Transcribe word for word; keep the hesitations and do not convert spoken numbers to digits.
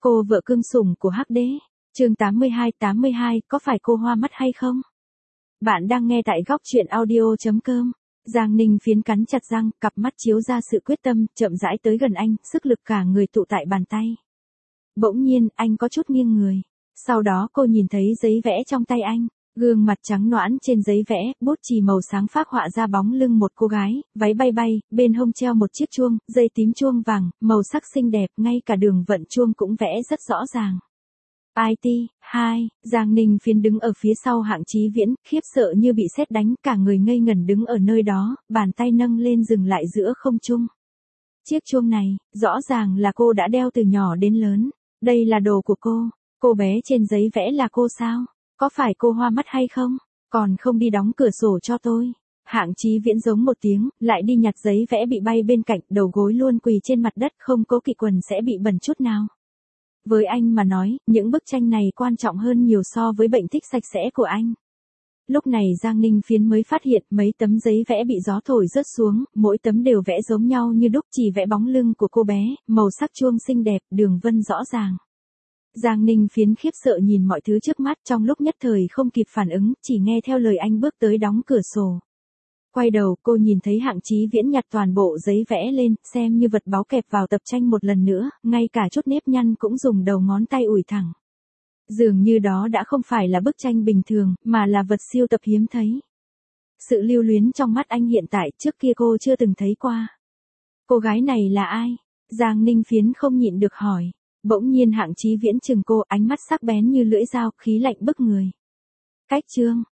Cô vợ cưng sủng của Hắc Đế. Chương tám mươi hai tám mươi hai, có phải cô hoa mắt hay không? Bạn đang nghe tại góc truyện audio chấm com. Giang Ninh Phiến cắn chặt răng, cặp mắt chiếu ra sự quyết tâm, chậm rãi tới gần anh, sức lực cả người tụ tại bàn tay. Bỗng nhiên, anh có chút nghiêng người. Sau đó cô nhìn thấy giấy vẽ trong tay anh. Gương mặt trắng nõn trên giấy vẽ, bút chì màu sáng phác họa ra bóng lưng một cô gái, váy bay bay, bên hông treo một chiếc chuông, dây tím chuông vàng, màu sắc xinh đẹp, ngay cả đường vận chuông cũng vẽ rất rõ ràng. i tê, hai, Giang Ninh Phiến đứng ở phía sau Hạng Chí Viễn, khiếp sợ như bị sét đánh, cả người ngây ngẩn đứng ở nơi đó, bàn tay nâng lên dừng lại giữa không trung. Chiếc chuông này, rõ ràng là cô đã đeo từ nhỏ đến lớn. Đây là đồ của cô. Cô bé trên giấy vẽ là cô sao? Có phải cô hoa mắt hay không? Còn không đi đóng cửa sổ cho tôi. Hạng Chí Viễn giống một tiếng, lại đi nhặt giấy vẽ bị bay bên cạnh, đầu gối luôn quỳ trên mặt đất, không cố kỵ quần sẽ bị bẩn chút nào. Với anh mà nói, những bức tranh này quan trọng hơn nhiều so với bệnh thích sạch sẽ của anh. Lúc này Giang Ninh Phiến mới phát hiện mấy tấm giấy vẽ bị gió thổi rớt xuống, mỗi tấm đều vẽ giống nhau như đúc, chỉ vẽ bóng lưng của cô bé, màu sắc chuông xinh đẹp, đường vân rõ ràng. Giang Ninh Phiến khiếp sợ nhìn mọi thứ trước mắt, trong lúc nhất thời không kịp phản ứng, chỉ nghe theo lời anh bước tới đóng cửa sổ. Quay đầu, cô nhìn thấy Hạng Chí Viễn nhặt toàn bộ giấy vẽ lên, xem như vật báu kẹp vào tập tranh một lần nữa, ngay cả chút nếp nhăn cũng dùng đầu ngón tay ủi thẳng. Dường như đó đã không phải là bức tranh bình thường, mà là vật siêu tập hiếm thấy. Sự lưu luyến trong mắt anh hiện tại, trước kia cô chưa từng thấy qua. Cô gái này là ai? Giang Ninh Phiến không nhịn được hỏi. Bỗng nhiên Hạng Chí Viễn chừng cô, ánh mắt sắc bén như lưỡi dao, khí lạnh bức người. Cách chương,